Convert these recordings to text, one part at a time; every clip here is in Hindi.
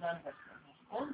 प्रदान करता है।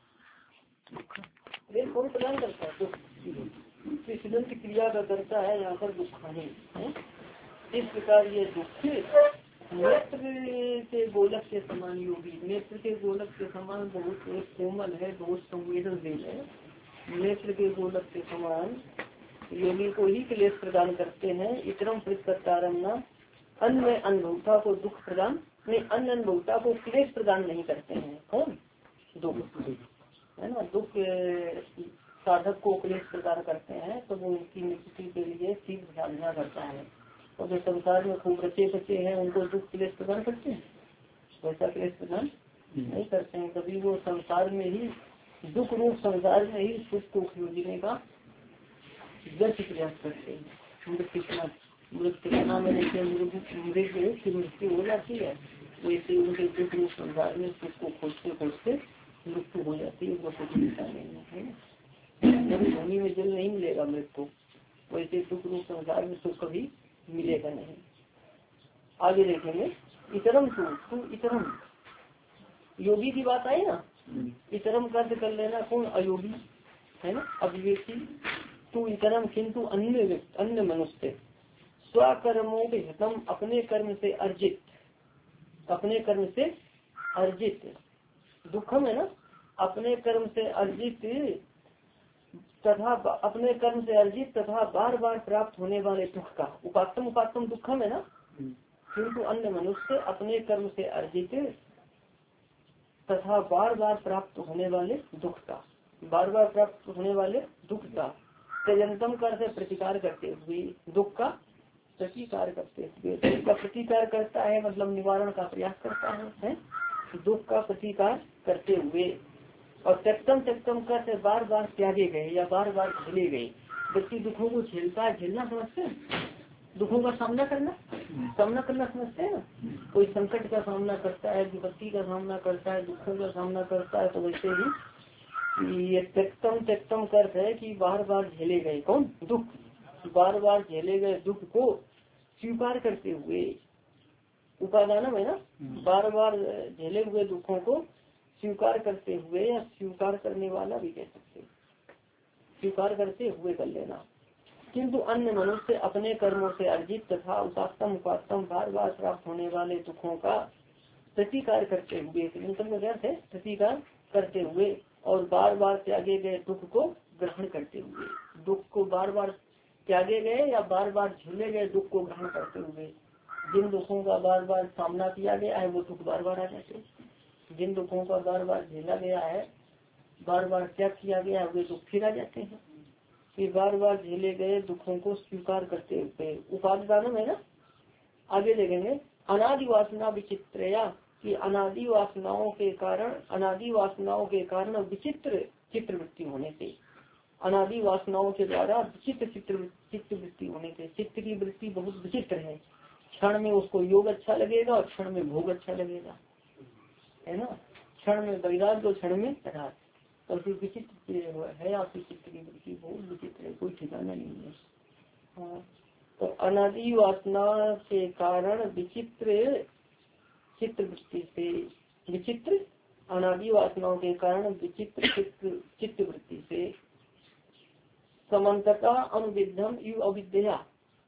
क्लेश कौन प्रदान करता है? दुख। सिद्धांत क्रिया का करता है यहाँ पर दुख हानि है। इस प्रकार ये दुख नेत्र के गोलक के समान योगी, नेत्र के गोलक के समान बहुत कोमल है, बहुत संवेदनशील है। नेत्र के गोलक के समान योगी को ही क्लेश प्रदान करते हैं। इतरम प्रतारमना अन्य अनुभवता को दुख प्रदान नहीं, अन्य अनुभवता को क्लेश प्रदान नहीं करते हैं। कौन? दुख है ना। दुख साधक को क्लेश प्रदान करते हैं तो वो उनकी निवृत्ति के लिए शीघ्र साधना करता है। और जो संसार में खूब बच्चे हैं उनको दुख क्लेश प्रदान करते हैं, वैसा क्लेश प्रदान नहीं करते हैं। कभी वो संसार में ही दुख रूप संसार में ही सुख को खोजने का व्यर्थ प्रयास करते हैं। मृत्यु में जैसे मृत्यु की मृत्यु हो जाती है, वैसे उनके दुख रूप संसार में सुख को खोजते खोजते मृत्यु हो जाती है। उनको कुछ मिलता नहीं है। भूमि में जल नहीं मिलेगा मृत्यु, वैसे दुख रूप संसार में सुख कभी मिलेगा नहीं। आगे देखेंगे। इतरम तू इतरम योगी की बात आई ना। इतरम कर्ज कर लेना कौन? अयोगी है ना, अविवेकी। तू इतरम किंतु अन्य मनुष्य स्वकर्मों के हितम अपने कर्म से अर्जित, अपने कर्म से अर्जित दुखम है ना, अपने कर्म से अर्जित तथा अपने कर्म से अर्जित तथा बार बार प्राप्त होने वाले दुख का उपात्तम दुखम है ना। किंतु अन्य मनुष्य अपने कर्म से अर्जित तथा बार बार प्राप्त होने वाले दुख का, बार बार प्राप्त होने वाले दुख का त्यजंतम कर से प्रतिकार करते हुए, दुख का प्रतिकार करते हुए, दुख का प्रतिकार करता है मतलब निवारण का प्रयास करता है? दुख का प्रतिकार करते हुए। और त्यक्तम कर से बार बार त्यागे गए या बार बार झेले गए। व्यक्ति दुखों को झेलता है, झेलना समझते हैं, दुखों का सामना करना समझते हैं ना। कोई संकट का सामना करता है, विपत्ति का सामना करता है, दुखों का सामना करता है, तो वैसे ही ये त्यक्तम अर्थ है कि बार बार झेले गए कौन? दुख। बार बार झेले गए दुख को स्वीकार करते हुए, उपादान है ना, बार बार झेले हुए दुखों को स्वीकार करते हुए या स्वीकार करने वाला भी कह सकते, स्वीकार करते हुए कर लेना। किंतु अन्य मनुष्य अपने कर्मों से अर्जित तथा उपास्तम बार बार प्राप्त होने वाले दुखों का प्रतिकार करते हुए, प्रतिकार करते हुए और बार बार त्यागे गए दुख को ग्रहण करते हुए, दुख को बार बार त्यागे गए या बार बार झेले गए दुख को ग्रहण करते हुए। जिन दुखों का बार बार सामना किया गया है वो दुख बार बार आ जाते हैं। जिन दुखों का बार बार झेला गया है, बार बार त्याग किया गया है, वे दुख फिर आ जाते हैं। कि बार बार झेले गए दुखों को स्वीकार करते हुए उपादान है ना। आगे देखेंगे। अनादि वासना विचित्रया कि अनादि वासनाओं के कारण विचित्र चित्तवृत्ति होने से, अनादि वासनाओं के द्वारा विचित्र चित्तवृत्ति होने से, चित्त की वृत्ति बहुत विचित्र है। क्षण में उसको योग अच्छा लगेगा और क्षण में भोग अच्छा लगेगा, है ना। क्षण में वैराग्य और क्षण में राग, तो फिर विचित्र है आपकी चित्त की वृत्ति बहुत विचित्र है, कोई ठिकाना नहीं है। हाँ, तो अनादि वासना के कारण विचित्र चित्तवृत्ति से, विचित्र अनादि वासनाओं के कारण विचित्र चित्तवृत्ति से समन्तता अनुविद्धम यु अविद्या,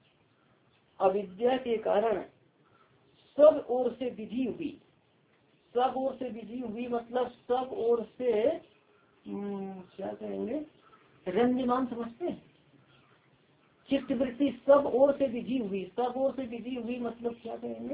अविद्या के कारण सब ओर से विधि हुई, सब ओर से विधि हुई मतलब सब ओर से क्या कहेंगे, रंजमान समझते हैं। चित्तवृत्ति सब ओर से विधि हुई, सब ओर से विधि हुई मतलब क्या कहेंगे,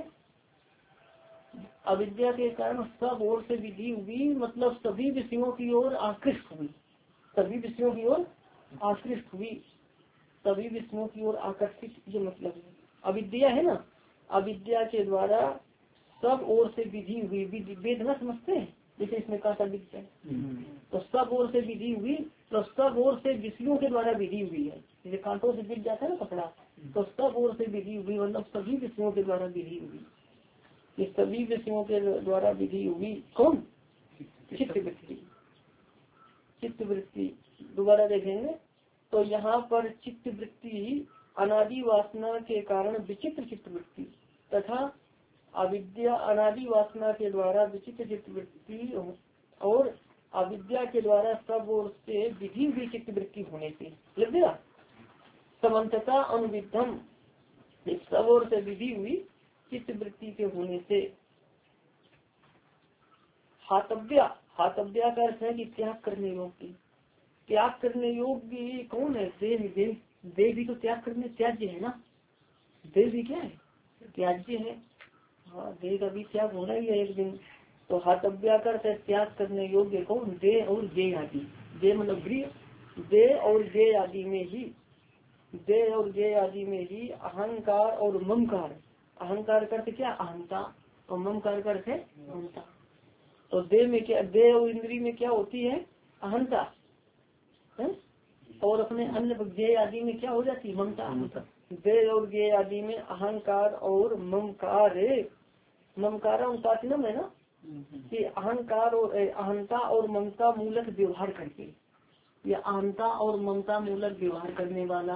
अविद्या के कारण सब ओर से विधि हुई मतलब सभी विषयों की ओर आकृष्ट हुई, सभी विषयों की ओर आकृष्ट हुई, सभी विषयों की ओर आकर्षित, ये मतलब है। अविद्या है ना, अविद्या के द्वारा सब ओर से विधि हुई, वेद न समझते हैं जैसे इसमें कहा था विद्या, तो सब ओर से विधि हुई तो सब ओर से विषयों के द्वारा विधि हुई है। जैसे कांटों से बिक जाता है ना कपड़ा, तो सब ओर से विधि हुई मतलब सभी विषयों के द्वारा विधि हुई। ये सभी विषयों के द्वारा विधि हुई कौन? चित्तवृत्ति। चित्तवृत्ति दोबारा देखेंगे तो यहाँ पर चित्तवृत्ति अनादि वासना के कारण विचित्र चित्तवृत्ति तथा अविद्या अनादि वासना के द्वारा विचित्र चित्तवृत्ति के द्वारा सब ओर से विधि हुई चित्त वृत्ति होने से, लग गया। समन्तता अनुविधम, सब ओर से विधि हुई चित्त वृत्ति के होने से। हातव्या, हातव्या का अर्थ है कि त्याग करने योग्य। त्याग करने योग्य कौन है? देह। देह, देह भी तो त्याग करने त्याज्य है ना। देह भी क्या है? त्याज्य है। हाँ, देह का भी त्याग होना ही है एक दिन। तो हातव्या का अर्थ है त्याग करने योग्य कौन? देह और गेय आदि। देह मतलब गृह, देह और गेय आदि में ही, देह और गेय आदि में ही अहंकार और ममकार। अहंकार का अर्थ क्या? अहंता, और ममकार का अर्थ है ममता। तो देह में क्या, देह और इंद्री में क्या होती है? अहंता है? और अपने अन्य गेय आदि में क्या हो जाती है? ममता। देह और गेय आदि में अहंकार और ममकार, ममकार उपासनम है ना, कि अहंकार और अहंता और ममता मूलक व्यवहार करके, या अहंता और ममता मूलक व्यवहार करने वाला,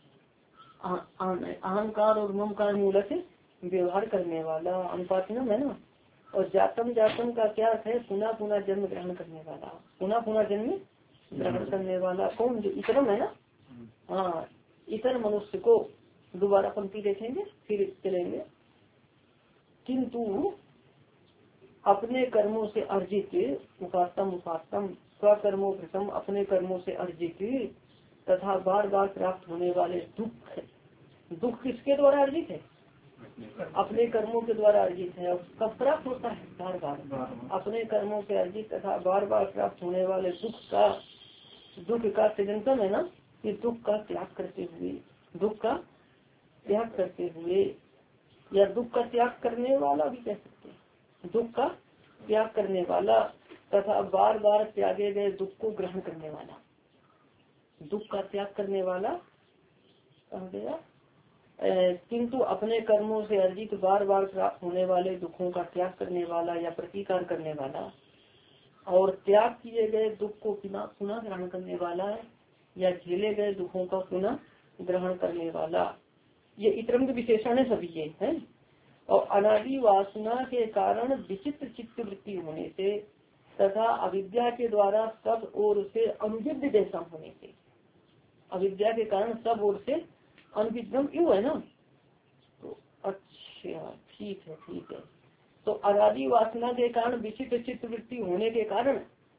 अहंकार और ममकार मूलक व्यवहार करने वाला अनुपासनम है ना। और जातम, जातम का क्या अर्थ है? पुनः पुनः जन्म ग्रहण करने वाला, पुनः पुनः जन्म ग्रहण करने वाला कौन? जो इतरम है ना। हाँ, इतर मनुष्य को, दोबारा पंक्ति देखेंगे फिर चलेंगे। किंतु अपने कर्मों से अर्जित, उपासम उपासम स्वकर्मो भृतम, अपने कर्मों से अर्जित तथा बार बार प्राप्त होने वाले दुख। दुख किसके द्वारा अर्जित है? अपने कर्मों के द्वारा अर्जित है। और कब प्राप्त होता है? बार बार। अपने कर्मों से अर्जित तथा बार बार प्राप्त होने वाले दुख का सृजनतम है ना, ये दुख का त्याग करते हुए, दुख का त्याग करते हुए, या दुख का त्याग करने वाला भी कह सकते हैं, दुख का त्याग करने वाला तथा बार बार त्यागे गए दुख को ग्रहण करने वाला। दुख का त्याग करने वाला कह गया। किंतु अपने कर्मों से अर्जित बार बार प्राप्त होने वाले दुखों का त्याग करने वाला या प्रतिकार करने वाला, और त्याग किए गए दुख को पुनः ग्रहण करने वाला, या झेले गए दुखों का पुनः ग्रहण करने वाला। ये इतरम के विशेषण है सभी ये है। और अनादि वासना के कारण विचित्र चित्त वृत्ति होने से तथा अविद्या के द्वारा सब ओर से अनुविद्ध जैसा होने से, अविद्या के कारण सब ओर से अनुविद्यम क्यों है ना। तो अच्छा ठीक है, ठीक है। तो अनादि वासना के कारण विचित्र चित्त वृत्ति होने के कारण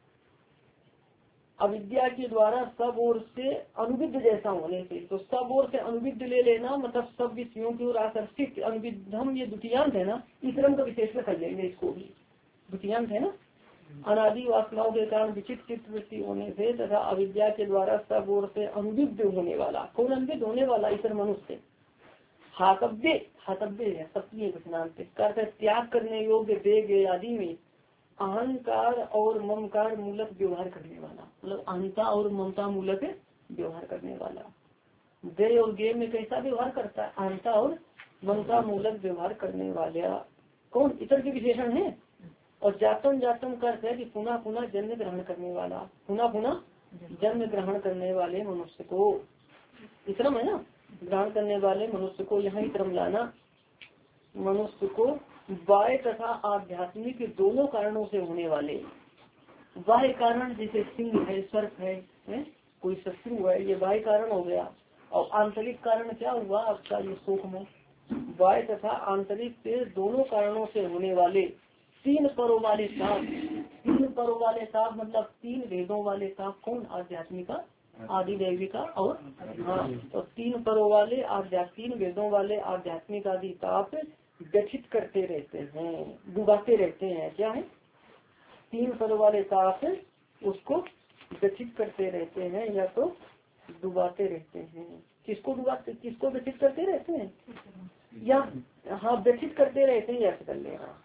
अविद्या के द्वारा सब ओर से अनुविद्ध जैसा होने से, तो सब ओर से अनुविद्ध ले लेना मतलब सब विषयों की ओर आकर्षित। अनुविद्धम ये द्वितीयांत है ना, इतरम का विशेषण कर लेंगे इसको भी, द्वितीयांत है ना। अनादि वासनाओं के कारण विचित्र चित्त वृत्ति होने से तथा अविद्या के द्वारा सब ओर से अनुविद्ध होने वाला, कौन अनुविद्ध होने वाला? इतर मनुष्य। हातव्य, हातव्य है सप्तमी घटनांत, त्याग करने योग्य देह आदि में अहंकार और ममकार मूलक व्यवहार करने वाला, मतलब अहंता और ममता मूलक व्यवहार करने वाला। देह और गेय में कैसा व्यवहार करता है? अहंता और ममता मूलक व्यवहार करने वाला कौन? इतर के विशेषण है। और जातम, जातम का अर्थ है कि पुनः पुनः जन्म ग्रहण करने वाला, पुनः पुनः जन्म ग्रहण करने वाले मनुष्य को इतरम है ना, ग्रहण करने वाले मनुष्य को यहाँ इतरम लाना। मनुष्य को बाह्य तथा आध्यात्मिक दोनों कारणों से होने वाले, बाह्य कारण जैसे सिंह है, सर्प है, कोई शत्रु है, ये बाह्य कारण हो गया। और आंतरिक कारण क्या हुआ आपका? ये शोक में। बाह्य तथा आंतरिक से दोनों कारणों से होने वाले तीन परों वाले ताप, तीन परों वाले ताप मतलब तीन वेदों वाले ताप कौन? आध्यात्मिका, आदि दैविका और हाँ, तो तीन परों वाले तीन वेदों वाले आध्यात्मिक आदि ताप व्यथित करते रहते हैं, डुबाते रहते हैं। क्या है? तीन परों वाले ताप उसको व्यथित करते रहते हैं या तो डुबाते रहते हैं। किसको डुबाते, किसको व्यथित करते रहते हैं? या हाँ व्यथित करते रहते हैं, ऐसा कर लेना,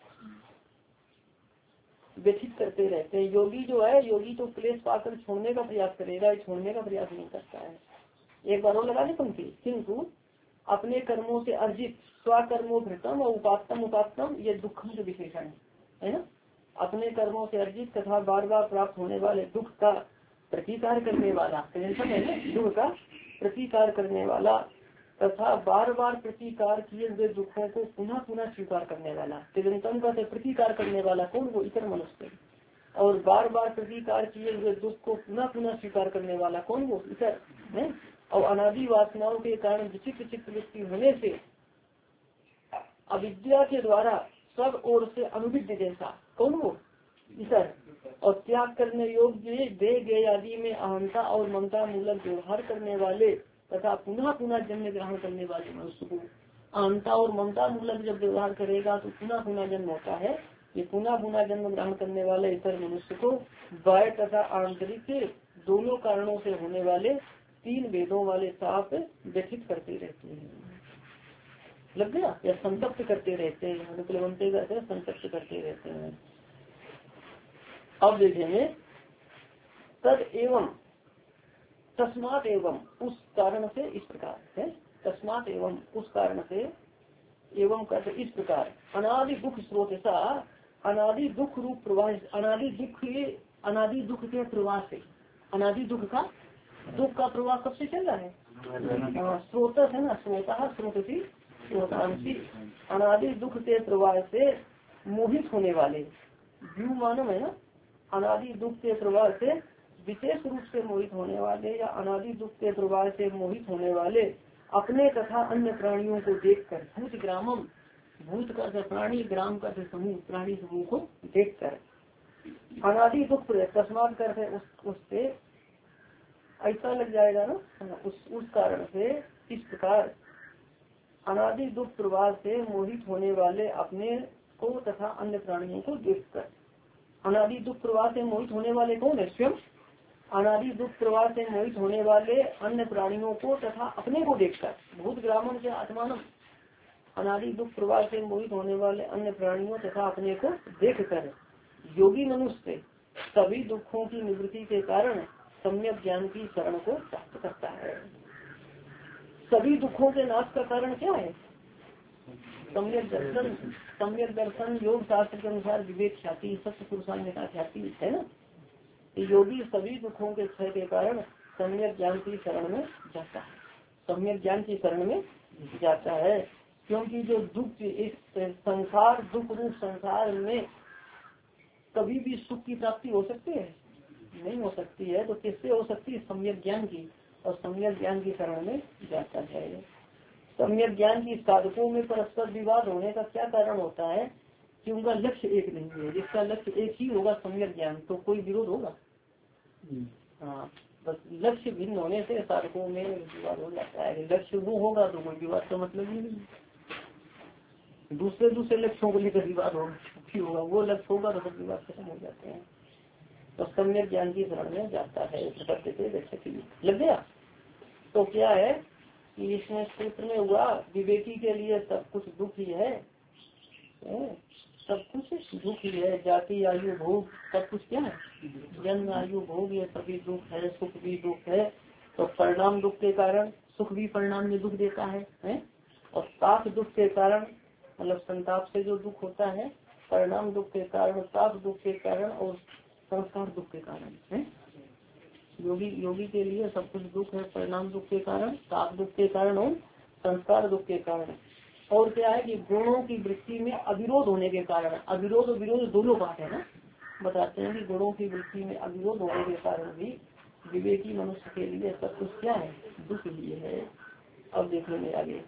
व्यथित करते रहते हैं। योगी जो है, योगी तो क्लेश पाकर छोड़ने का प्रयास करेगा, छोड़ने का प्रयास नहीं करता है। एक बार और लगा ले पंक्ति। किंतु अपने कर्मों से अर्जित स्वकर्मो भृतम और उपासतम, उपासतम ये दुखम के विशेषण है ना। अपने कर्मों से अर्जित तथा बार बार प्राप्त होने वाले दुख का प्रतिकार करने वाला, टेंशन है ना, दुख का प्रतिकार करने वाला तथा बार बार प्रतिकार किए हुए दुखों को पुनः पुनः स्वीकार करने वाला। तिरंतम का प्रतिकार करने वाला कौन? वो इतर मनुष्य और बार बार प्रतीकार किए हुए दुख को पुनः पुनः स्वीकार करने वाला कौन? वो ईश्वर है। और अनादि वासनाओं के कारण विचित्र चित्त वृत्ति होने से अविद्या के द्वारा सब ओर से अनुविद्य जैसा कौन? वो ईश्वर। और त्याग करने योग्य दे गे आदि में अहंता और ममता मूलक व्यवहार करने वाले तथा पुनः पुनः जन्म ग्रहण करने वाले मनुष्य को अहंता और ममता मूलक जब व्यवहार करेगा तो पुनः पुनः जन्म होता है। ये पुनः पुनः जन्म ग्रहण करने वाले ईश्वर मनुष्य को बाह्य तथा आंतरिक दोनों कारणों से होने वाले 3 वेदों वाले साप व्यथित करते रहते हैं। लग गया? या संतप्त करते रहते हैं, अनुप्लवंते करते संतप्त करते रहते हैं। अब देखेंगे तद एवं तस्मात एवं उस कारण से इस प्रकार है। तस्मात एवं उस कारण से एवं करते इस प्रकार अनादि दुख स्रोत सा अनादि दुख रूप प्रवाह अनादि दुख के प्रवाह से अनादि दुख का प्रवाह कब से चल रहा है? स्रोत है ना, स्रोता स्रोतसी स्रोतांशी अनादि दुख के प्रवाह से मोहित होने वाले व्यू मानव है ना। अनादि दुख के प्रवाह से विशेष रूप से मोहित होने वाले या अनादि दुख के प्रवाह से मोहित होने वाले अपने तथा अन्य प्राणियों को देखकर भूत ग्रामम भूत का प्राणी ग्राम का समूह प्राणी समूह को देखकर अनादि दुख तस्मात करते उससे ऐसा लग जाएगा ना। उस कारण से इस प्रकार अनादि दुख प्रवाह से मोहित होने वाले अपने को तथा अन्य प्राणियों को देखकर अनादि दुख प्रवाह से मोहित होने वाले कौन है? स्वयं। अनादि दुख प्रवाह से मोहित होने वाले अन्य प्राणियों को तथा अपने को देखकर भूत ग्रामम से आत्मानम अनादि दुख प्रवाह से मोहित होने वाले अन्य प्राणियों तथा अपने को देखकर योगी मनुष्य सभी दुखों की निवृत्ति के कारण सम्यक ज्ञान की शरण को प्राप्त करता है। सभी दुखों के नाश का कारण क्या है? सम्यक दर्शन। सम्यक दर्शन योग शास्त्र के अनुसार विवेक ख्याति सत्य पुरुषान्यता ख्याति है ना। योगी सभी दुखों के क्षय के कारण सम्यक ज्ञान की शरण में जाता है। सम्यक ज्ञान की शरण में जाता है क्योंकि जो दुख इस संसार दुख रूप संसार में कभी भी सुख की प्राप्ति हो सकती है? नहीं हो सकती है। तो किससे हो सकती है? सम्यक ज्ञान की। और सम्यक ज्ञान की शरण में जाता है। सम्यक ज्ञान की साधकों में परस्पर विवाद होने का क्या कारण होता है? कि उनका लक्ष्य एक नहीं है। जिसका लक्ष्य एक ही होगा सम्यक ज्ञान तो कोई विरोध होगा? हाँ, बस लक्ष्य भिन्न होने से साधकों में विवाद हो जाता है। लक्ष्य वो होगा तो कोई विवाद का मतलब ही नहीं। दूसरे लक्ष्यों को लेकर विवाद होगा, वो लक्ष्य होगा तो सब विवाद खत्म हो जाते हैं। तो सम्यक ज्ञान की शरण में जाता है। लग गया? तो क्या है कि इसमें सूत्र में हुआ विवेकी के लिए सब कुछ दुख ही है। सब कुछ दुख ही है। जाति आयु भोग सब कुछ क्या है? जन्म आयु भोग ये सभी दुख है। सुख भी दुख है। तो परिणाम दुख के कारण सुख भी परिणाम में दुख देता है? और ताप दुख के कारण मतलब संताप से जो दुख होता है परिणाम दुख के कारण ताप दुख के कारण और संस्कार दुख के कारण है। योगी के लिए सब कुछ दुख है। परिणाम दुख के कारण ताप दुख के कारण और संस्कार दुख के कारण। और क्या है कि गुणों की वृत्ति में अविरोध होने के कारण अविरोध और विरोध दोनों बात है ना। बताते हैं कि गुणों की वृत्ति में अविरोध होने के कारण भी विवेकी मनुष्य के लिए सब कुछ क्या है? दुख ही है। अब देखेंगे आगे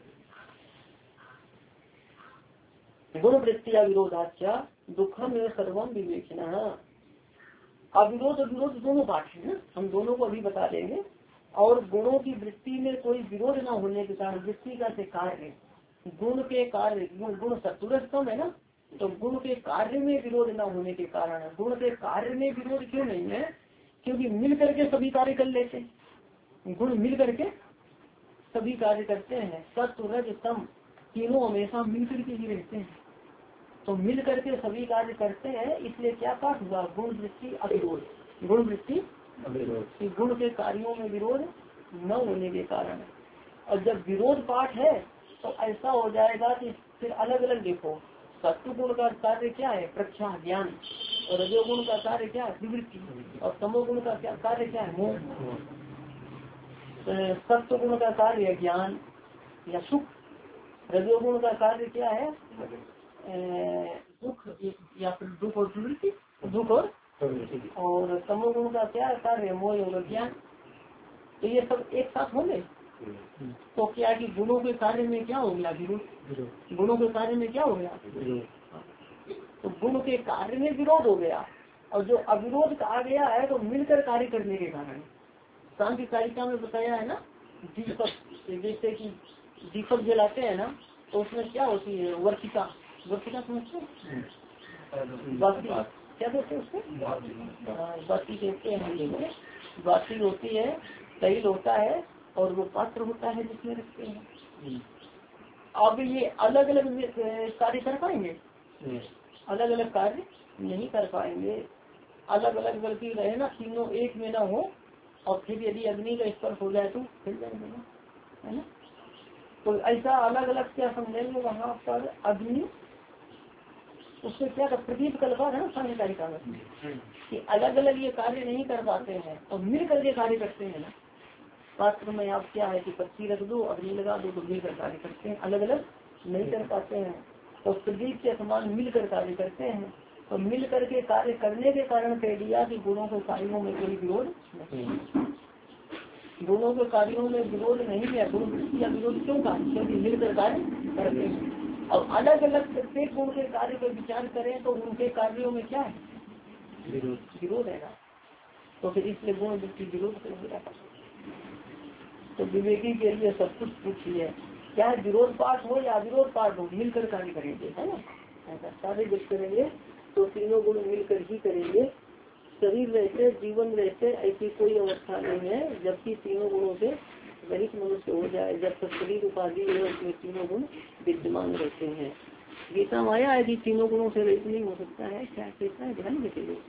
गुण वृत्ति अविरोधाच्या दुखम एवं सर्वम विवेकिना। अविरोध और विरोध दोनों बात है ना। हम दोनों को अभी बता देंगे। और गुणों की वृत्ति में कोई विरोध न होने के कारण वृत्ति का से कार्य गुण के कार्य गुण सत्वरस्तम है ना। तो गुण के कार्य में विरोध न होने के कारण गुण के कार्य में विरोध क्यों नहीं है? क्योंकि मिल करके सभी कार्य कर लेते हैं। गुण मिल करके सभी कार्य करते हैं। सत्व रज तम तीनों हमेशा मिल करके ही रहते हैं। तो मिल करके सभी कार्य करते हैं। इसलिए क्या पाठ हुआ? गुण वृत्ति अविरोध। गुण वृत्ति गुण के कार्यों में विरोध न होने के कारण। और जब विरोध पाठ है तो ऐसा हो जाएगा कि फिर अलग अलग देखो। सत्व गुण का कार्य क्या है? प्रख्या ज्ञान। और रजोगुण का कार्य क्या है? विवृत्ति। और तमोगुण का क्या कार्य क्या है? मोह। सत्व गुण का कार्य ज्ञान या सुख। रजोगुण का कार्य क्या है? दुख या फिर दुख और विवृत्ति। दुख और और तमोगुण का क्या कार्य मोह और ज्ञान। तो ये सब एक साथ होंगे तो क्या कि गुणों के कार्य में क्या हो गया विरोध, गुणों के कार्य में क्या हो गया, तो गुण के कार्य में विरोध हो गया। और जो अविरोध कहा गया है तो मिलकर कार्य करने के कारण, शांति कारिका में बताया है ना, दीपक जैसे कि दीपक जलाते हैं ना तो उसमें क्या होती है वर्षिका, वर्षिका समझते हैं, बाती क्या कहते हैं उसको, बाती कहते हैं, बाती होती है, तैल होता है और वो पात्र होता है जिसमें रखते हैं। अब ये अलग अलग कार्य कर पाएंगे, अलग अलग कार्य नहीं कर पाएंगे। अलग अलग गलती रहे ना, तीनों एक में ना हो और फिर यदि अग्नि का स्पर्श हो जाए तो फिर जाएंगे ना, है ना। तो ऐसा अलग अलग क्या समझेंगे वहाँ पर अग्नि, उससे क्या प्रदीप कल्पा है ना सांख्यकारिका में कि अलग अलग ये कार्य नहीं कर पाते हैं और मिल करके कार्य करते हैं ना। शास्त्र में आप क्या है कि पत्ती रख दो अग्नि लगा दो तो मिलकर कार्य करते हैं, अलग अलग नहीं कर पाते हैं। तो प्रदीप के समान मिलकर कार्य करते हैं। तो मिल करके कार्य करने के कारण कह दिया कि गुणों के कार्यों में कोई विरोध नहीं, गुणों के कार्यों में विरोध नहीं है। गुण वृत्ति का विरोध क्यों कहा, क्योंकि मिलकर कार्य करते हैं। और अलग अलग प्रत्येक गुण के कार्य पर विचार करें तो उनके कार्यों में क्या है विरोध है ना। तो फिर इसलिए गुण वृत्ति विरोध करेगा। तो विवेकी के लिए सब कुछ पूछिए, क्या विरोध पाठ हो या अविरोध पाठ हो मिलकर कार्य करेंगे, है ना। ऐसा सारे जब करेंगे तो तीनों गुण मिलकर ही करेंगे। शरीर रहते जीवन रहते ऐसी कोई अवस्था नहीं है जबकि तीनों गुणों से रहित मनुष्य हो जाए। जब तक शरीर उपाधि है उसमें तीनों गुण विद्यमान रहते हैं। गीता में आया है कि तीनों गुणों से रहित नहीं हो सकता है, क्या कहता है ध्यान देते लोग।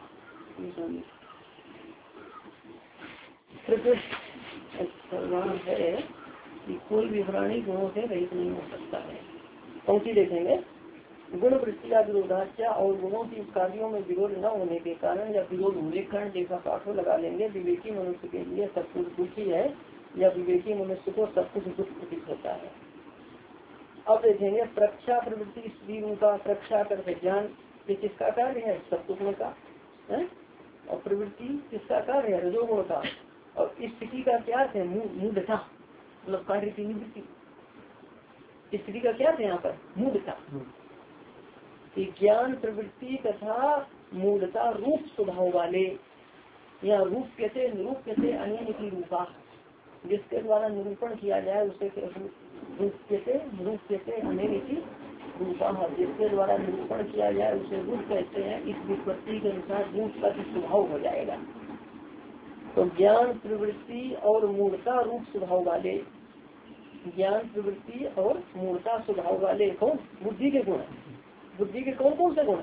वहाँ है कि कोई भी प्राणी गुणों से रहित नहीं हो सकता है। पंक्ति देखेंगे, गुण वृत्तिया विरोधाच्या और गुणों की कार्यों में विरोध न होने के कारण या विरोध होने के कारण जैसा पाठों लगा लेंगे। विवेकी मनुष्य के लिए सब कुछ दुखी है या विवेकी मनुष्य को सब कुछ दुख प्रतीत होता है। अब देखेंगे प्रक्षा प्रवृत्ति स्त्री उनका प्रक्षा कर ज्ञान ये किसका कार्य है, सत्वगुण का है। और प्रवृत्ति किसका कार्य है, रजोगुण का। और स्थिति का क्या है, मूढ़ता, मतलब कार्य की निवृत्ति। स्थिति का क्या है यहाँ पर, मूढ़ता। ज्ञान प्रवृत्ति तथा मूढ़ता रूप स्वभाव वाले, या रूप कहते निरूप कहते अन्य की रूपा, जिसके द्वारा निरूपण किया जाए उसे रूप कहते अन्य की रूपा, जिसके द्वारा निरूपण किया जाए उसे रूप कहते हैं। इस विपत्ति के अनुसार रूप का स्वभाव हो जाएगा। तो ज्ञान प्रवृत्ति और मूढ़ता रूप स्वभाव वाले, ज्ञान प्रवृत्ति और मूढ़ता स्वभाव वाले कौन, बुद्धि के गुण। बुद्धि के कौन कौन से गुण,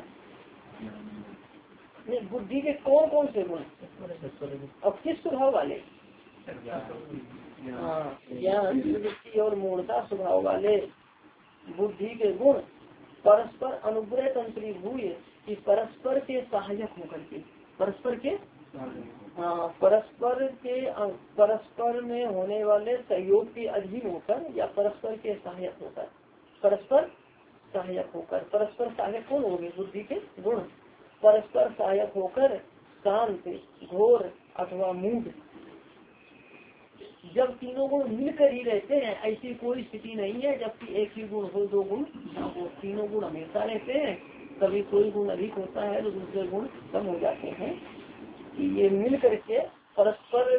नहीं बुद्धि के कौन कौन से गुण और किस स्वभाव वाले, ज्ञान प्रवृत्ति और मूढ़ता स्वभाव वाले बुद्धि के गुण परस्पर अनुग्रह तंत्री भूय कि परस्पर के सहायक होकर के, परस्पर के परस्पर में होने वाले सहयोग के अधीन होकर या परस्पर के सहायक होकर, परस्पर सहायक होकर। परस्पर सहायक कौन होंगे, बुद्धि के गुण। परस्पर सहायक होकर शांत घोर अथवा मूढ़, जब तीनों गुण मिलकर ही रहते हैं ऐसी कोई स्थिति नहीं है जबकि एक ही गुण हो दो गुण ना हो। तीनों गुण हमेशा रहते हैं, कभी कोई गुण अधिक होता है तो दूसरे गुण कम हो जाते हैं। ये मिल करके परस्पर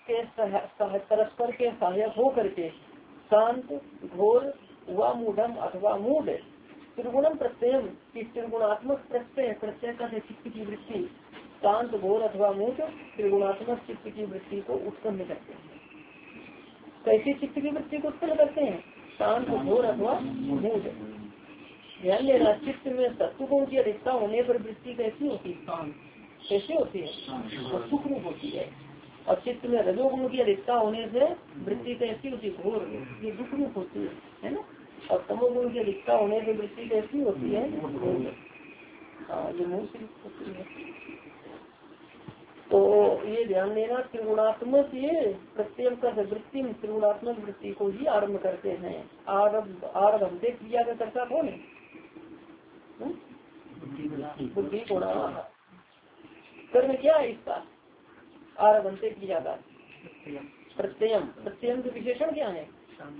के सहायक हो करके शांत घोर व मूढ़म अथवा मूढ़ त्रिगुणम प्रत्यय की त्रिगुणात्मक प्रत्यय का चित्त की वृत्ति, शांत घोर अथवा मूढ़ त्रिगुणात्मक चित्त की वृत्ति को उत्पन्न करते हैं। कैसी चित्त की वृत्ति को उत्पन्न करते हैं, शांत घोर अथवा मूढ़। ध्यान देना, चित्त में सत्व गुण की अधिकता होने पर वृत्ति कैसी होती है, शांत कैसे होती है, वो सुख रूप होती है। और चित्त में रजोगुण की अधिकता होने से वृत्ति कैसी होती है, घोर, ये दुख रूप होती है ना। और तमोगुण की अधिकता होने पर वृत्ति कैसी होती है, ये मूर्ख होती है। तो ये ध्यान देना, त्रिगुणात्मक ये प्रत्यय का वृत्ति त्रिगुणात्मक वृत्ति को ही आरम्भ करते हैं। आरभ क्रिया का कर्ता कौन है, बुद्धि गुणा। कर्म क्या है इसका? आरभंते क्रिया का प्रत्ययम। प्रत्ययम के विशेषण क्या है?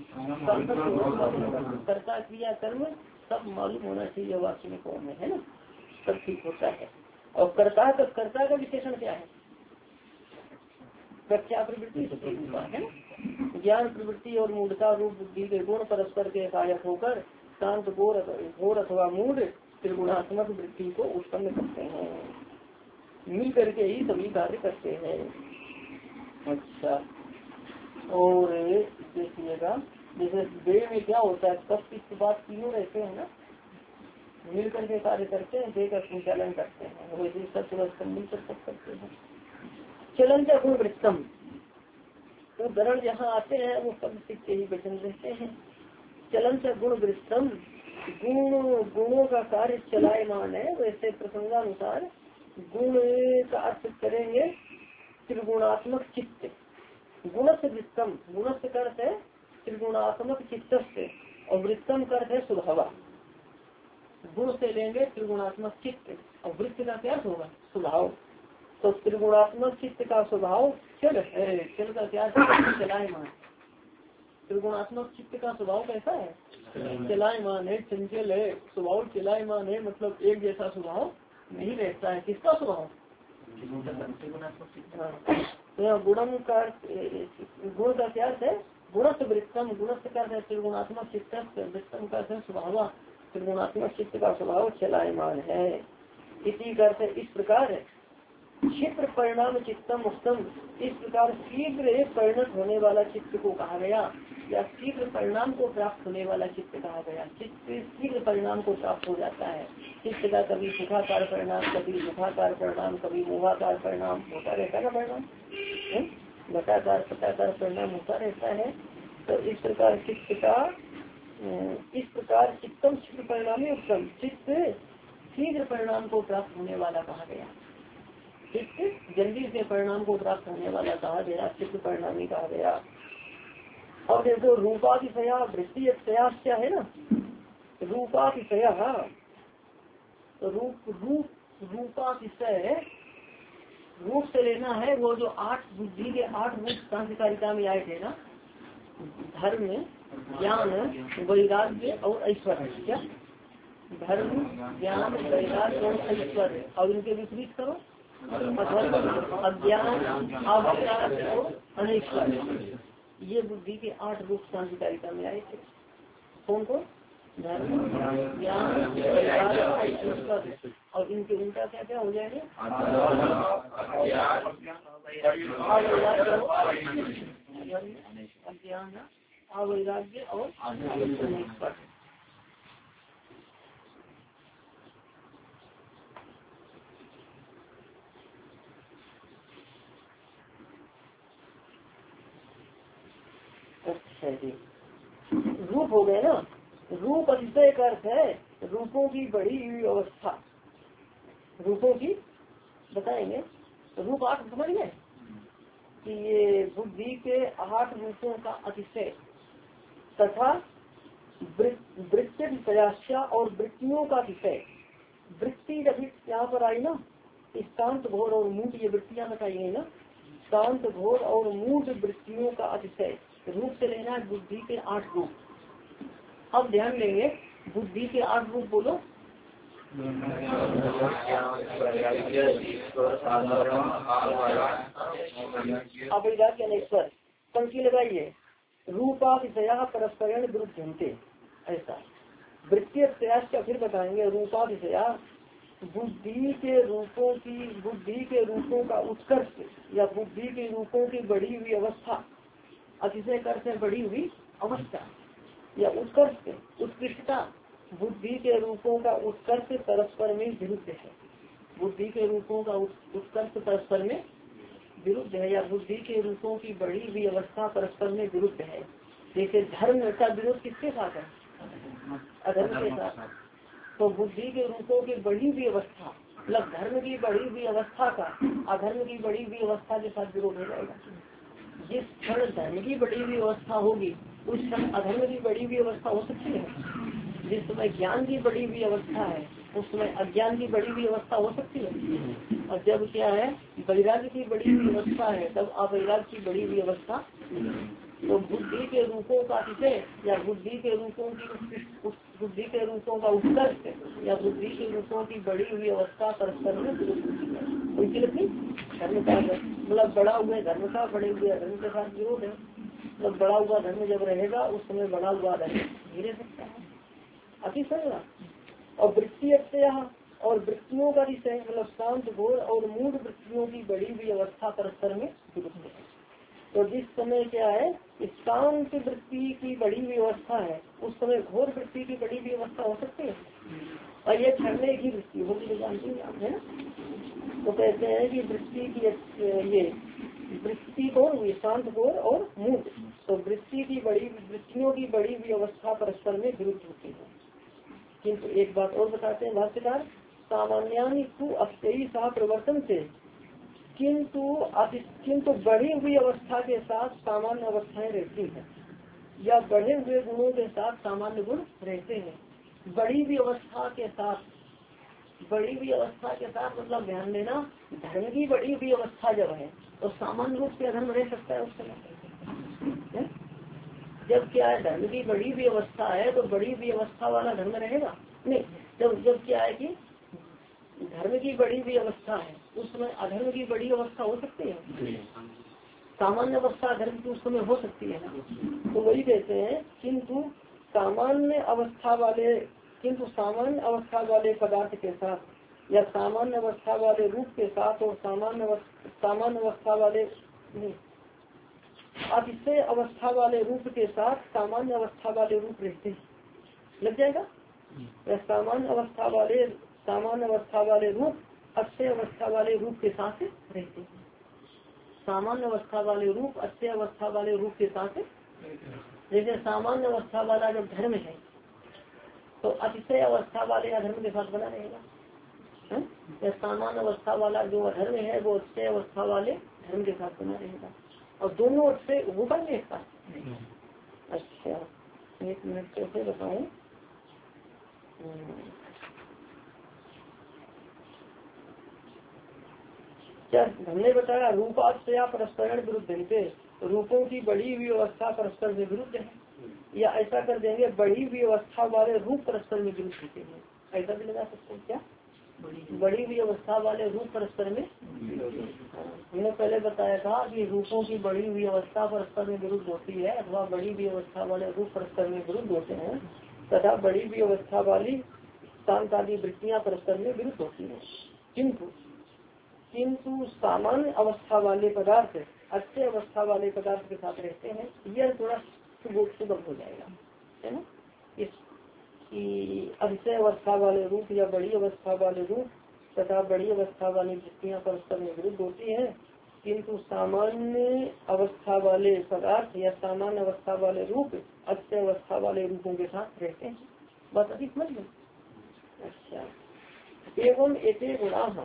कर्ता क्रिया कर्म सब मालूम होना चाहिए वाक्य में कौन है ना, सब ठीक होता है। और कर्ता का विशेषण क्या है? प्रख्या प्रवृत्ति है ना। ज्ञान प्रवृत्ति और मूढ़ता रूप बुद्धि के गुण परस्पर के सहायक होकर शांत घोर अथवा मूढ़ त्रिगुणात्मक वृत्ति को उत्पन्न करते हैं, मिल करके ही सभी कार्य करते हैं। अच्छा, और देखिएगा जैसे वे में क्या होता है, सब किस बात तीनों रहते हैं ना, मिल करके कार्य करते हैं, वे का संचालन करते हैं, वैसे सब मिलकर सब करते हैं। चलन का गुण वृत्तम, उदाहरण जहाँ आते हैं वो सब सीखते ही वचन रहते हैं। चलन से गुण वृत्तम, गुणों का कार्य चलायमान है, वैसे प्रसंगानुसार गुण का अर्थ करेंगे त्रिगुणात्मक चित्त। गुणस्थ वृत्तम, गुणस्थ का अर्थ है त्रिगुणात्मक चित्त से, और वृत्तम का अर्थ है स्वभाव। गुण से लेंगे त्रिगुणात्मक चित्त, और वृत्त का क्या होगा? स्वभाव। तो त्रिगुणात्मक चित्त का स्वभाव चल है, चल का क्या चलायमान। त्रिगुणात्मक चित्त का स्वभाव कैसा है? चलायमान है, चंचल है, स्वभाव चलायमान है, मतलब एक जैसा स्वभाव नहीं रहता है। किसका स्वभाव? तो गुणम का गुण का क्या है? गुणस्थ वृत्तम, गुणस्थ का त्रिगुणात्मक चित्त, वृत्तम का स्वभाव, त्रिगुणात्मक चित्त का स्वभाव चलायमान है। इसी का अर्थ इस प्रकार क्षिप्र परिणाम चित्तम उत्तम, इस प्रकार शीघ्र परिणत होने वाला चित्त को कहा गया, या शीघ्र परिणाम को प्राप्त होने वाला चित्त कहा गया। चित्त शीघ्र परिणाम को प्राप्त हो जाता है। चित्त का कभी सुखाकार परिणाम, कभी दुखाकार परिणाम, कभी मोहाकार परिणाम होता रहता है ना, परिणाम घटाकार पटाकार परिणाम होता रहता है। तो इस प्रकार चित्त का, इस प्रकार चित्तम शीघ्र परिणामी उत्तम, चित्त शीघ्र परिणाम को प्राप्त होने वाला कहा गया। चित्त जल्दी से परिणाम को प्राप्त होने वाला कहा गया, चित्त परिणामी कहा गया। और देखो रूपातिशया वृत्ति क्या है ना, रूपातिशय, तो रूपातिशय रूप से लेना है वो जो 8 बुद्धि के 8 रूप क्रांतिकारिता में आए थे ना, धर्म, ज्ञान, वैराग्य और ऐश्वर्य। क्या? धर्म, ज्ञान, वैराग्य और ऐश्वर्य, और इनके विपरीत करो अज्ञान, अविचार और अनैश्वर्य। ये बुद्धि के 8 रूप क्रांतिकारिता में आए थे। कौन कौन? धर्म, ज्ञान, वैराग्य और ऐश्वर्य, और इनके उल्टा क्या क्या हो जाएंगे? अज्ञान, अवैराग्य और अनैश्वर्य। रूप हो गए ना, रूप अतिशय का अर्थ है रूपों की बढ़ी हुई अवस्था। रूपों की बताएंगे, रूप 8 समझ गए कि ये बुद्धि के 8 रूपों का अतिशय, तथा वृत्ति प्रयास्या और वृत्तियों का अतिशय। वृत्ति जब यहाँ पर आई ना, शांत घोर और मूढ़, ये वृत्तियाँ बताई गई ना, शांत घोर और मूढ़ वृत्तियों का अतिशय। रूप से लेना है बुद्धि के 8 रूप। अब ध्यान देंगे बुद्धि के 8 रूप, बोलो। अवैराग्य अनैश्वर, पंक्ति लगाइए। रूपातिशया परस्परेण विरुद्धन्ते, ऐसा। वृत्तीय प्रयास का फिर बताएंगे। रूपातिशया बुद्धि के रूपों का उत्कर्ष, या बुद्धि के रूपों की बढ़ी हुई अवस्था। अतिशय करते बढ़ी हुई अवस्था या उत्कर्ष, उत्कृष्टता। बुद्धि के रूपों का उत्कर्ष परस्पर में विरुद्ध है। बुद्धि के रूपों का उत्कर्ष परस्पर में विरुद्ध है, या बुद्धि के रूपों की बढ़ी हुई अवस्था परस्पर में विरुद्ध है। जैसे धर्म का विरोध किसके साथ है? अधर्म के साथ। तो बुद्धि के रूपों की बढ़ी हुई अवस्था मतलब धर्म की बढ़ी हुई अवस्था का अधर्म की बढ़ी हुई अवस्था के साथ विरोध हो जाएगा। जिस क्षण धर्म की बढ़ी हुई अवस्था होगी उस क्षण अधर्म की बढ़ी हुई अवस्था हो सकती है। जिस समय ज्ञान की बढ़ी हुई अवस्था है उसमें अज्ञान की बढ़ी हुई अवस्था हो सकती है। और जब क्या है वैराग्य की बढ़ी हुई अवस्था है तब अवैराग्य की बढ़ी हुई अवस्था। तो बुद्धि के रूपों का अतिशय या बुद्धि के रूपों की बुद्धि के रूपों का उत्कर्ष या बुद्धि के रूपों की बढ़ी हुई अवस्था परस्पर में उनकी लगती धर्म का मतलब बड़ा हुआ धर्म का बढ़े हुए धर्म के साथ विरोध है। मतलब बड़ा हुआ धर्म जब रहेगा उस समय बड़ा हुआ धर्म धीरे सकता है अतिशय। और वृत्ति अक्षय और वृत्तियों का विषय मतलब शांत घोर और मूढ़ वृत्तियों की बढ़ी हुई अवस्था परस्पर में विरुद्ध है। तो जिस समय क्या है शांत वृत्ति की बढ़ी हुई अवस्था है उस समय घोर वृत्ति की बढ़ी हुई अवस्था हो सकती है। और ये ठहरने की वृत्ति होगी तो जानते हैं आप है ना। तो कहते हैं कि वृत्ति की ये वृत्ति कौन हुई शांत घोर और मूढ़। तो वृत्तियों की बढ़ी हुई अवस्था परस्पर में विरुद्ध होती है। किंतु एक बात और बताते हैं भाष्यकार सामान्यानि तु अक्षयी सा प्रवर्तन से किंतु बढ़ी हुई अवस्था के साथ सामान्य अवस्थाएं रहती हैं या बढ़े हुए गुणों के साथ सामान्य गुण रहते हैं। बढ़ी हुई अवस्था के साथ मतलब ध्यान देना धर्म की बढ़ी हुई अवस्था जब है तो सामान्य रूप से अधर्म रह सकता है उस समय। जब क्या है धर्म की बढ़ी हुई अवस्था है तो बढ़ी हुई अवस्था वाला धर्म रहेगा नहीं। जब क्या है कि धर्म की बढ़ी हुई अवस्था है उस समय अधर्म की बड़ी अवस्था हो सकती है। सामान्य अवस्था धर्म की उस समय हो सकती है ना। तो वही कहते हैं किंतु सामान्य अवस्था वाले पदार्थ के साथ या सामान्य अवस्था वाले रूप के साथ और सामान्य अवस्था वाले अतिशय अवस्था वाले रूप के साथ सामान्य अवस्था वाले रूप रहते हैं। लग जाएगा या सामान्य अवस्था वाले रूप अक्षय अवस्था वाले रूप के साथ रहते हैं। सामान्य अवस्था वाले रूप अक्षय अवस्था वाले रूप के साथ जैसे सामान्य अवस्था वाला जब धर्म है तो अतिशय अवस्था वाले अधर्म के साथ बना रहेगा। या सामान्य अवस्था वाला जो अधर्म है वो अक्षय अवस्था वाले धर्म के साथ बना रहेगा। और दोनों अक्षय वो बन रहेगा। अच्छा एक मिनट कैसे बताऊं। क्या हमने बताया रूपाक्षया परस्पर विरुद्ध रूपों की बढ़ी हुई अवस्था परस्पर में विरुद्ध है। या ऐसा कर देंगे बढ़ी हुई अवस्था वाले रूप परस्पर में विरुद्ध होते हैं। ऐसा भी लगा सकते हैं क्या बढ़ी हुई अवस्था वाले रूप परस्पर में। हमने पहले बताया था कि रूपों की बढ़ी हुई अवस्था परस्पर में विरुद्ध होती है अथवा बढ़ी हुई अवस्था वाले रूप परस्पर में विरुद्ध होते हैं तथा बढ़ी हुई अवस्था वाली शांत आदि वृत्तियाँ परस्पर में विरुद्ध होती है। किंतु सामान्य अवस्था वाले पदार्थ अच्छे अवस्था वाले पदार्थ के साथ रहते हैं। यह थोड़ा सुगम हो जाएगा है ना। अक्षय अवस्था वाले रूप या बड़ी अवस्था वाले रूप तथा बड़ी अवस्था वाली वृत्तियाँ परस्पर में विरुद्ध होती है। किंतु सामान्य अवस्था वाले पदार्थ या सामान्य अवस्था वाले रूप अक्षय अवस्था वाले रूपों के साथ रहते हैं। बस अभी समझ लो। अच्छा एवं एक गुणा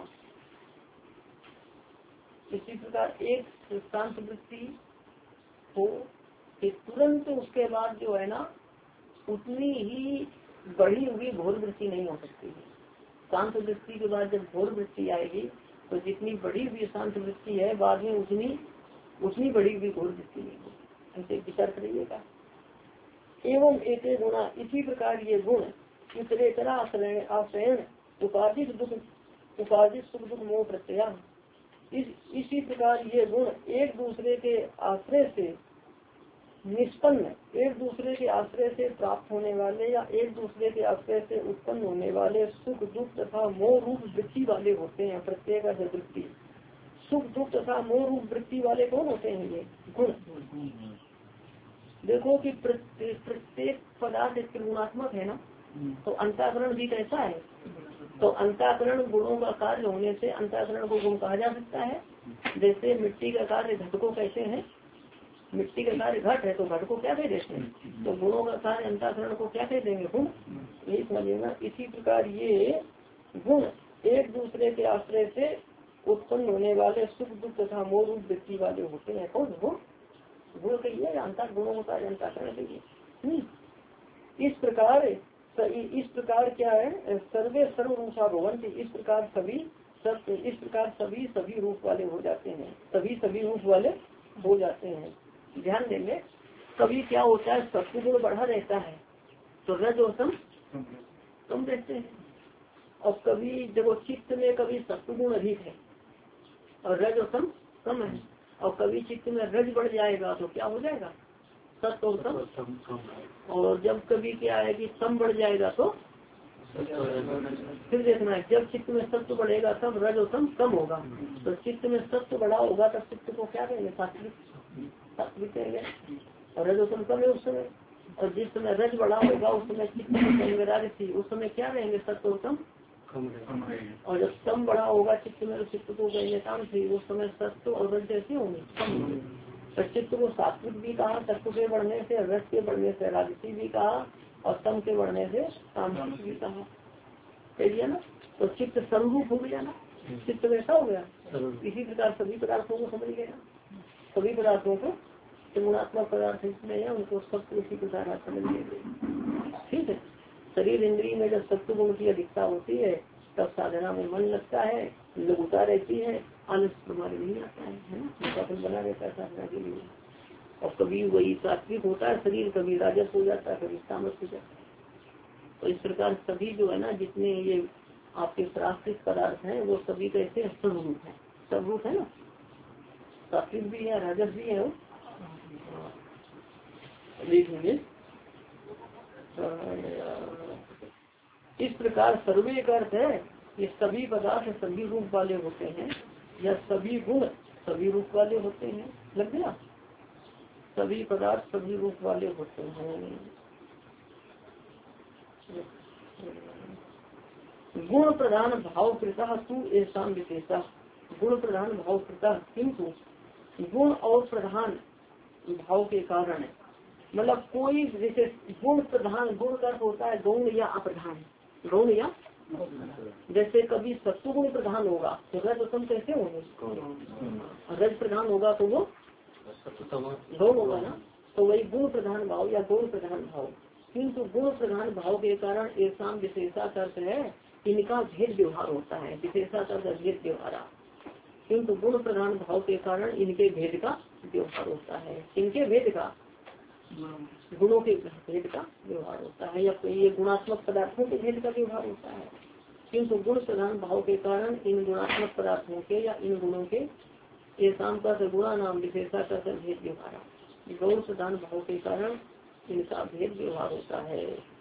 इसी प्रकार एक शांत वृत्ति हो कि तुरंत उसके बाद जो है ना उतनी ही बढ़ी हुई घोर वृत्ति नहीं हो सकती है। शांत वृत्ति के बाद जब घोर वृत्ति आएगी तो जितनी बड़ी हुई शांत वृत्ति है बाद में उतनी बड़ी हुई घोर वृत्ति नहीं होगी। ऐसे विचार करिएगा। एवं एक गुणा इसी प्रकार ये गुण इतरेतरा आश्रयण उपाधिक सुख दुख मोह प्रत्यय इसी प्रकार ये गुण एक दूसरे के आश्रय से निष्पन्न एक दूसरे के आश्रय से प्राप्त होने वाले या एक दूसरे के आश्रय से उत्पन्न होने वाले सुख दुख तथा मोह रूप वृत्ति वाले होते हैं। प्रत्येक वृत्ति सुख दुख तथा मोह रूप वृत्ति वाले कौन होते हैं ये गुण। देखो कि प्रत्येक पदार्थ त्रिगुणात्मक है ना। तो अंतःकरण भी कैसा है। तो अंतःकरण गुणों का कार्य होने से अंतःकरण को गुण कहा जा सकता है। जैसे मिट्टी का कार्य घट को कैसे है मिट्टी का कार्य घट है तो घट को क्या कह देते हैं। तो गुणों का कार्य अंतःकरण को क्या कह देंगे गुण। यही समझेगा। इसी प्रकार ये गुण एक दूसरे के आश्रय से उत्पन्न होने वाले सुख दुख तथा मोह रूप वृत्ति वाले होते हैं। कौन गुण कहिए अंतर गुणों का अंतःकरण कहिए। इस प्रकार तो इस प्रकार क्या है, सर्वे सर्व रूपा भवंति, इस प्रकार सभी सभी रूप वाले हो जाते हैं, सभी रूप वाले हो जाते हैं। ध्यान देंगे, कभी क्या होता है सत्व गुण बढ़ा रहता है तो रज और तम कम रहते हैं, और कभी देखो चित्त में कभी सत्व गुण अधिक है और रज और तम कम है, और कभी चित्त में रज बढ़ जाएगा तो क्या हो जाएगा सत्व और तम, और जब कभी क्या है कि तम बढ़ जाएगा तो फिर देखना है, जब चित्त में सत्व बढ़ेगा तब रज और तम कम होगा, तो चित्त में सत्व बढ़ा होगा तब चित्त को क्या कहेंगे सात्विक कहेंगे, और रज और तम कम है उस समय, और जिस समय रज बढ़ा होगा उस समय चित्त को कहेंगे राजसी, उस समय क्या रहेंगे सत्व और तम, और जब तम बढ़ा होगा चित्त में तो चित्त को कहेंगे तामसी, उस समय सत्व और रज कैसे होंगे कम होंगे। तो चित्त को सात्विक भी कहा सत्व के बढ़ने से, रज के बढ़ने से राजसी भी कहा, और तम के बढ़ने से तामसिक भी कहा, है ना। तो चित्त सर्वरूप हो गया ना, चित्त वैसा हो गया। इसी प्रकार सभी पदार्थों को समझ गया, सभी पदार्थों को गुणात्मक पदार्थ इसमें है उनको सबको इसी प्रकार आप समझ लेंगे। ठीक है, शरीर इंद्रिय में जब सत्व गुण की अधिकता होती है तब साधना में मन लगता है, लघुता रहती है, आलस प्रमाण नहीं आता है ना, तो बना रहता है साधना के लिए। और कभी वही सात्विक होता है शरीर, कभी राजस हो जाता है, कभी तामस हो जाता है। तो इस प्रकार सभी जो है ना जितने ये आपके प्राकृतिक पदार्थ हैं वो सभी कैसे स्वरूप है, स्वरूप है ना, सात्विक भी है राजस भी है। देखेंगे इस प्रकार सर्वे का अर्थ है ये सभी पदार्थ सभी रूप वाले होते हैं, या सभी गुण सभी रूप वाले होते हैं, लग गया, सभी पदार्थ सभी रूप वाले होते हैं। गुण प्रधान भाव कृता तू ऐसा विशेषा, गुण प्रधान भाव कृता, किंतु गुण और प्रधान भाव के कारण, मतलब कोई जैसे गुण प्रधान, गुण का होता है गौण या अप्रधान, गौण या जैसे कभी सत्व गुण प्रधान होगा तो रज उत्तम कैसे होंगे, रज प्रधान होगा तो वो गौण होगा ना, तो वही गुण प्रधान भाव या गौण प्रधान भाव। किंतु गुण प्रधान भाव के कारण ऐसा विशेषा अर्थ है इनका भेद व्यवहार होता है, विशेषा अर्थ भेद व्यवहार, किंतु गुण प्रधान भाव के कारण इनके भेद का व्यवहार होता है, इनके भेद का गुणों के भेद का व्यवहार होता है, या ये गुणात्मक पदार्थों के भेद का व्यवहार होता है, किंतु गुण प्रधान भाव के कारण इन गुणात्मक पदार्थों के या इन गुणों के ये शाम का गुणा नाम विशेषा का भेद व्यवहार, गौण प्रधान भाव के कारण इनका भेद व्यवहार होता है।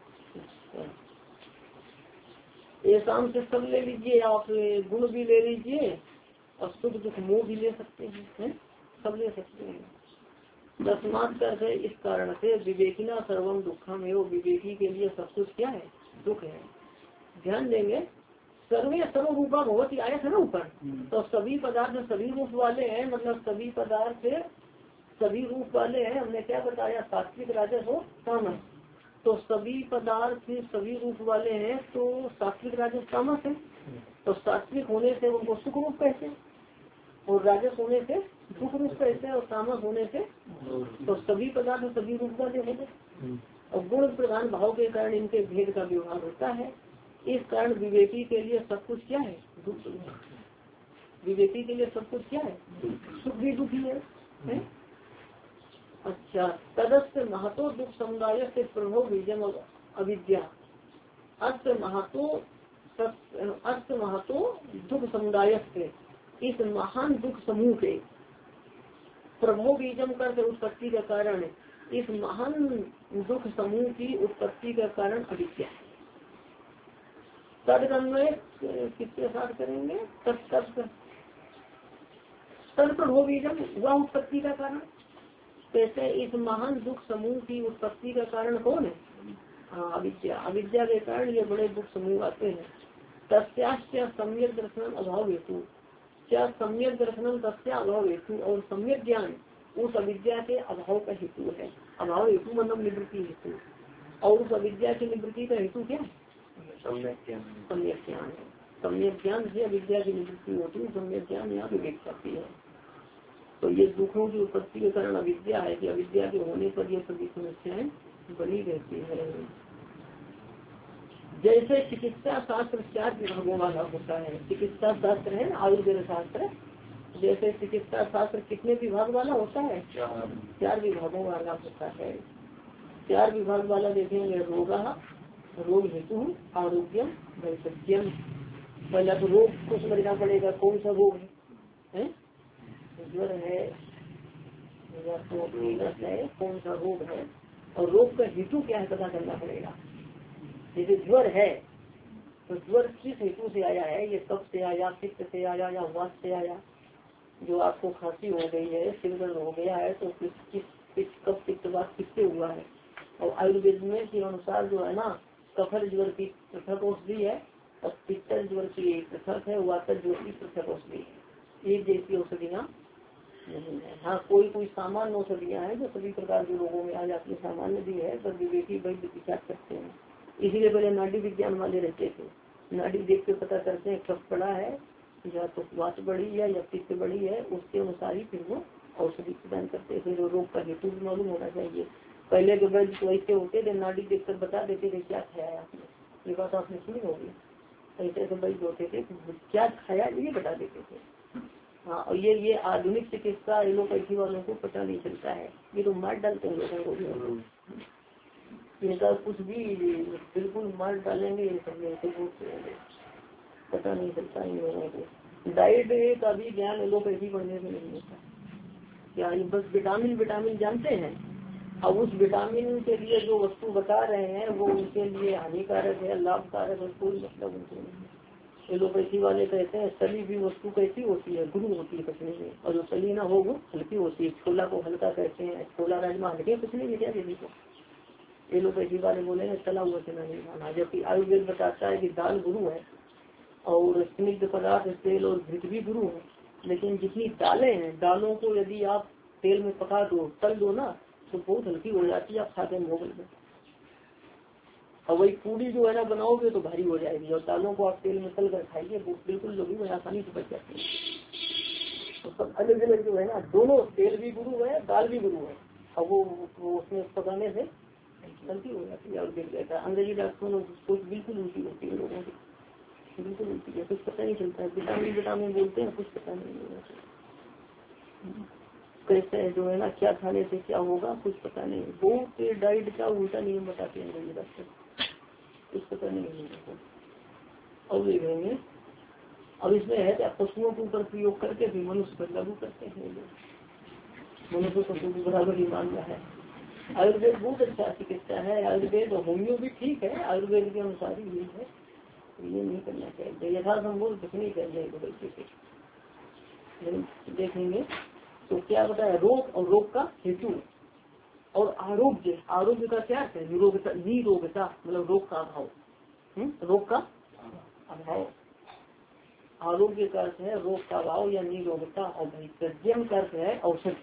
ये शाम से सब ले लीजिए, आप गुण भी ले लीजिए और सुख दुख मोह भी ले सकते हैं, सब ले सकते हैं। दसमात करते इस कारण से विवेकिना सर्वम दुखम एवं, विवेकी के लिए सब कुछ क्या है दुख है। ध्यान देंगे सर्वे सर्व रूपा भगवती आया था ना ऊपर, तो सभी पदार्थ सभी रूप वाले हैं, मतलब सभी पदार्थ सभी रूप वाले हैं। हमने क्या बताया सात्विक राजस हो तामस, तो सभी पदार्थ सभी रूप वाले हैं, तो सात्विक राजस तामस है, तो सात्विक होने से उनको सुख रूप कहते हैं, और राजस होने से दुख रूप कहते हैं, और तामस होने से, तो सभी पदार्थ सभी रूप वाले होते हैं। और गुण प्रधान भाव के कारण इनके भेद का व्यवहार होता है। इस कारण विवेकी के लिए सब कुछ क्या है दुख, विवेकी के लिए सब कुछ क्या है सुख भी दुखी है? अच्छा, तदस्य महतो दुख समुदाय से प्रभो बीजम अविद्या, अर्थ महतो दुख समुदाय से, इस महान दुख समूह के प्रभो बीजम करके उत्पत्ति का कारण, इस महान दुख समूह की उत्पत्ति का कारण अविद्या है। तदन्वय किसके साथ करेंगे, तद प्रभो बीजम वह उत्पत्ति का कारण, कहते इस महान दुख समूह की उत्पत्ति का कारण कौन है, अविद्या, अविद्या के कारण ये बड़े दुख समूह आते हैं। तस्यास्य सम्यक दर्शन अभाव हेतु, क्या सम्यक दर्शनम तस्या अभाव हेतु, और सम्यक ज्ञान उस अविद्या के अभाव का हेतु है। अभाव हेतु मतलब निवृत्ति हेतु, और उस अविद्या की निवृत्ति का हेतु क्या है सम्यक ज्ञान है। सम्यक ज्ञान से अविद्या की निवृत्ति होती है, सम्यक ज्ञान यहाँ विवेक करती है। तो ये दुखों की उत्पत्ति के कारण अविद्या है कि अविद्या के होने पर ये सभी समस्याएं बनी रहती है। जैसे चिकित्सा शास्त्र 4 विभागों वाला होता है, चिकित्सा शास्त्र है ना आयुर्वेद शास्त्र, जैसे चिकित्सा शास्त्र कितने विभाग वाला होता है? 4 विभागों वाला होता है। 4 विभाग वाला देखेंगे, रोगा, रोग हेतु, आरोग्यम, वैषम्यम। पहला तो रोग को समझना पड़ेगा, कौन सा रोग है? ज्वर है या तो वीनस है, कौन सा रोग है, और रोग का हेतु क्या है पता करना पड़ेगा। जैसे ज्वर है तो ज्वर किस हेतु से आया है, ये कब से आया, पित्त से आया या वात से आया। जो आपको खांसी हो गई है, सिर दर्द हो गया है, तो कब पित्त वात किससे हुआ है। और आयुर्वेद में के अनुसार जो है ना, कफर ज्वर की पृथक औषधि है और पित्तल ज्वर की पृथक है, वातर ज्वर की पृथक औषधि है। एक जैसी औषधियाँ नहीं है। हाँ, कोई सामान्य औषधियाँ हैं जो सभी प्रकार के रोगों में आ जाती है, सामान्य भी है, पर विवेकी वैद्य विचार करते हैं। इसीलिए पहले नाड़ी विज्ञान वाले रहते थे, नाड़ी देख के पता करते हैं कब पड़ा है, या तो वात बढ़ी है या पित्त बढ़ी है, उसके अनुसार ही फिर वो औषधि प्रदान करते थे। जो रोग का हेतु भी मालूम होना चाहिए। पहले के वैद्य तो ऐसे होते थे, नाड़ी देख कर बता देते थे क्या खाया आपने, ये बात आपने सुनी होगी। ऐसे ऐसे वैद्य होते थे, क्या खाया ये बता देते थे। हाँ, और ये आधुनिक चिकित्सा एलोपैथी वालों को पता नहीं चलता है, ये तो मार डालते हैं लोगों को भी। इनका कुछ भी बिल्कुल मार डालेंगे, पता नहीं चलता इन लोगों को। डाइट का भी ज्ञान एलोपैथी पढ़ने में नहीं होता। क्या ये बस विटामिन जानते हैं, अब उस विटामिन के लिए जो वस्तु बता रहे हैं वो उनके लिए हानिकारक है, लाभकारक है, कोई मतलब उनको नहीं। एलोपैथी वाले कहते हैं सली भी वस्तु कैसी होती है, गुरु होती है पचने में, और जो सली ना हो वो हल्की होती है। छोला को हल्का कहते हैं, छोला राजमा हल्के पचने में क्या देवी को। एलोपैथी वाले बोले तला हुआ चना नहीं खाना, जबकि आयुर्वेद बताता है कि दाल गुरु है और स्निग्ध पदार्थ तेल और घृत भी गुरु है। लेकिन जितनी दालें हैं, दालों को यदि आप तेल में पका दो, तल दो ना, तो बहुत हल्की हो जाती है, आप खाते हैं भोगल में। और वही पूरी जो है ना बनाओगे तो भारी हो जाएगी, और दालों को आप तेल में तल कर खाइए, वो बिल्कुल लोग भी आसानी से बच जाते हैं। तो सब अलग अलग जो है ना, दोनों तेल भी गुरु है, दाल भी गुरु है, और वो उसमें पकाने से गलती हो जाती है। और देख जाता है अंग्रेजी डॉक्टरों को बिल्कुल उल्टी होती है, लोगों की बिल्कुल उल्टी है, कुछ पता नहीं चलता है। विटामिन बोलते हैं, कुछ पता नहीं होगा कैसे जो है ना, क्या खाने से क्या होगा कुछ पता नहीं। बहुत डाइट का उल्टा नियम बताते हैं अंग्रेजी डॉक्टर, कुछ पता नहीं है। और देखेंगे अब इसमें है क्या, पशुओं के ऊपर प्रयोग करके भी मनुष्य पर लागू करते हैं लोग। मनुष्य पशु के बराबर ही मानना है। आयुर्वेद बहुत अच्छा चिकित्सा है, आयुर्वेद और होम्यो भी ठीक है, आयुर्वेद के अनुसार ही है, ये नहीं करना चाहिए, यथासंभव कुछ नहीं चाहिए। देखेंगे तो क्या बताया, रोग और रोग का हेतु और आरोग्य। आरोग्य का क्या है, निरोगता मतलब रोग का अभाव, रोग का अभाव। आरोग्य का अर्थ है रोग का अभाव या निरोगता, और वैषम्यम का अर्थ है औषध।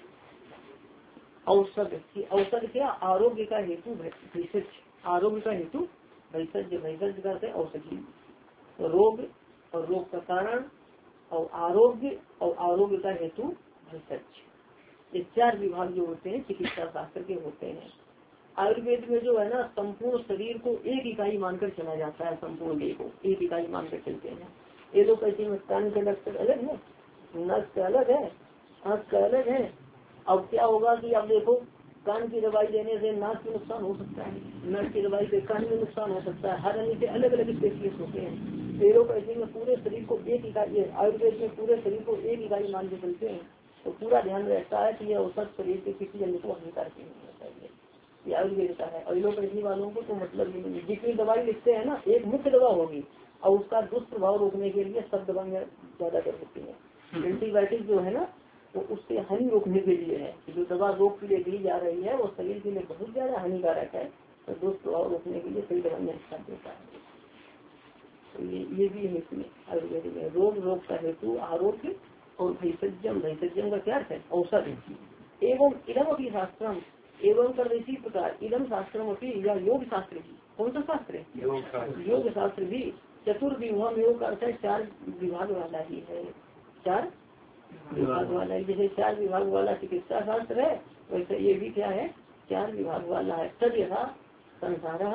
औषध क्या, आरोग्य का हेतु भेषज, आरोग्य का हेतु भेषज, भेषज का अर्थ है औषधि। रोग और रोग का कारण, और आरोग्य और आरोग्य का हेतु भेषज। ये 4 विभाग जो होते हैं चिकित्सा शास्त्र के होते हैं। आयुर्वेद में जो है ना, संपूर्ण शरीर को एक इकाई मानकर चला जाता है, संपूर्ण देह को एक इकाई मानकर चलते हैं। एलोपैथी में कान का डॉक्टर अलग है, नस का अलग है, आँख का अलग है। अब क्या होगा कि आप देखो, कान की दवाई देने से नाक में नुकसान हो सकता है, नस की दवाई से कान में नुकसान हो सकता है, हर अन्य से अलग अलग स्पेशलिस्ट होते हैं। एलोपैथी में पूरे शरीर को एक इकाई, आयुर्वेद में पूरे शरीर को एक इकाई मान के चलते हैं। तो पूरा ध्यान रहता है कि यह औसत शरीर के किसी अन्य को हानिकारक नहीं होना चाहिए, ये आयुर्वेद का है। और एलोपैथी वालों को तो मतलब ही नहीं, जितनी दवाई लिखते हैं ना, एक मुख्य दवा होगी और उसका दुष्प्रभाव रोकने के लिए सब दवाइयाँ ज्यादा कर सकती है। एंटीबायोटिक जो है ना, वो उससे हानि रोकने के लिए है, जो दवा रोग के लिए दी जा रही है वो शरीर के लिए बहुत ज्यादा हानिकारक है, तो दुष्प्रभाव रोकने के लिए कई दवाइयाँ साथ देता है। तो ये भी है इसमें आयुर्वेद में, रोग का हेतु आरोग्य और भैषज्यम का क्या है, औषध। एवं इदम अपनी शास्त्रम, एवं कर इसी प्रकार इदम शास्त्रम अपनी, या योग शास्त्र भी, कौन सा शास्त्र है, योग शास्त्र भी चतुर्विभाग, योग का अर्थ है 4 विभाग वाला ही है, 4 विभाग वाला है। जैसे 4 विभाग वाला चिकित्सा शास्त्र है, वैसे ये भी क्या है, 4 विभाग वाला है। तद यथा संसार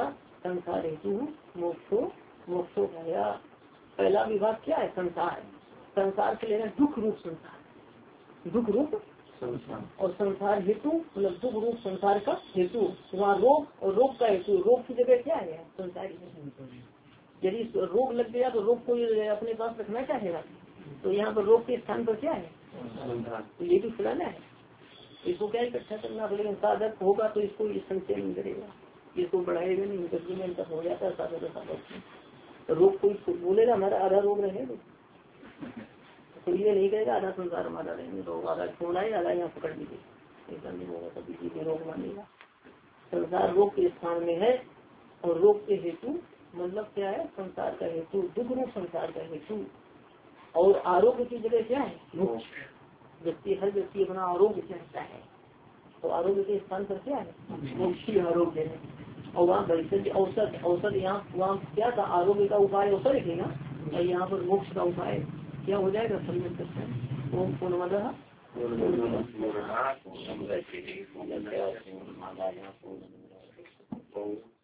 संसार हेतु मोक्षो मोक्षो गया। पहला विभाग क्या है? संसार। संसार से लेना दुख रूप संसार, दुख रूप संसार। और संसार हेतु मतलब दुख रूप संसार का हेतु। वहाँ रोग और रोग का हेतु, रोग की जगह क्या है? संसार। यदि रोग लग गया तो रोग को अपने पास रखना चाहेगा, तो यहाँ पर रोग के स्थान पर क्या है? तो ये भी फुलाना है, इसको क्या इकट्ठा करना पड़ेगा। साधक होगा तो इसको इस संचय नहीं करेगा, इसको बढ़ाएगा नहीं, जजमेंट हो जाता है साधक साधक। रोग कोई बोलेगा हमारा आधा रोग रहेगा, तो ये नहीं कहेगा आधा संसार हमारा रहेंगे, तो आधा छोड़ा है आधा यहाँ पकड़ लीजिए, ऐसा नहीं होगा, कभी चीजें रोग मानेगा। संसार रोग के स्थान में है, और रोग के हेतु मतलब क्या है? संसार का हेतु, दुख रूप संसार का हेतु। और आरोग्य की जगह क्या है? मोक्ष। व्यक्ति हर व्यक्ति अपना आरोग्य चाहता है, तो आरोग्य के स्थान पर क्या है? मोक्ष ही आरोग्य है। और वहाँ भविष्य औसत, औसत यहाँ वहाँ क्या था? आरोग्य का उपाय औसत है ना, और यहाँ पर मोक्ष का उपाय क्या हो जाएगा? सम्यक दर्शन। ओम पूर्णमदः पूर्णमिदं पूर्णात् पूर्णमुदच्यते पूर्णस्य पूर्णमादाय पूर्णमेवावशिष्यते।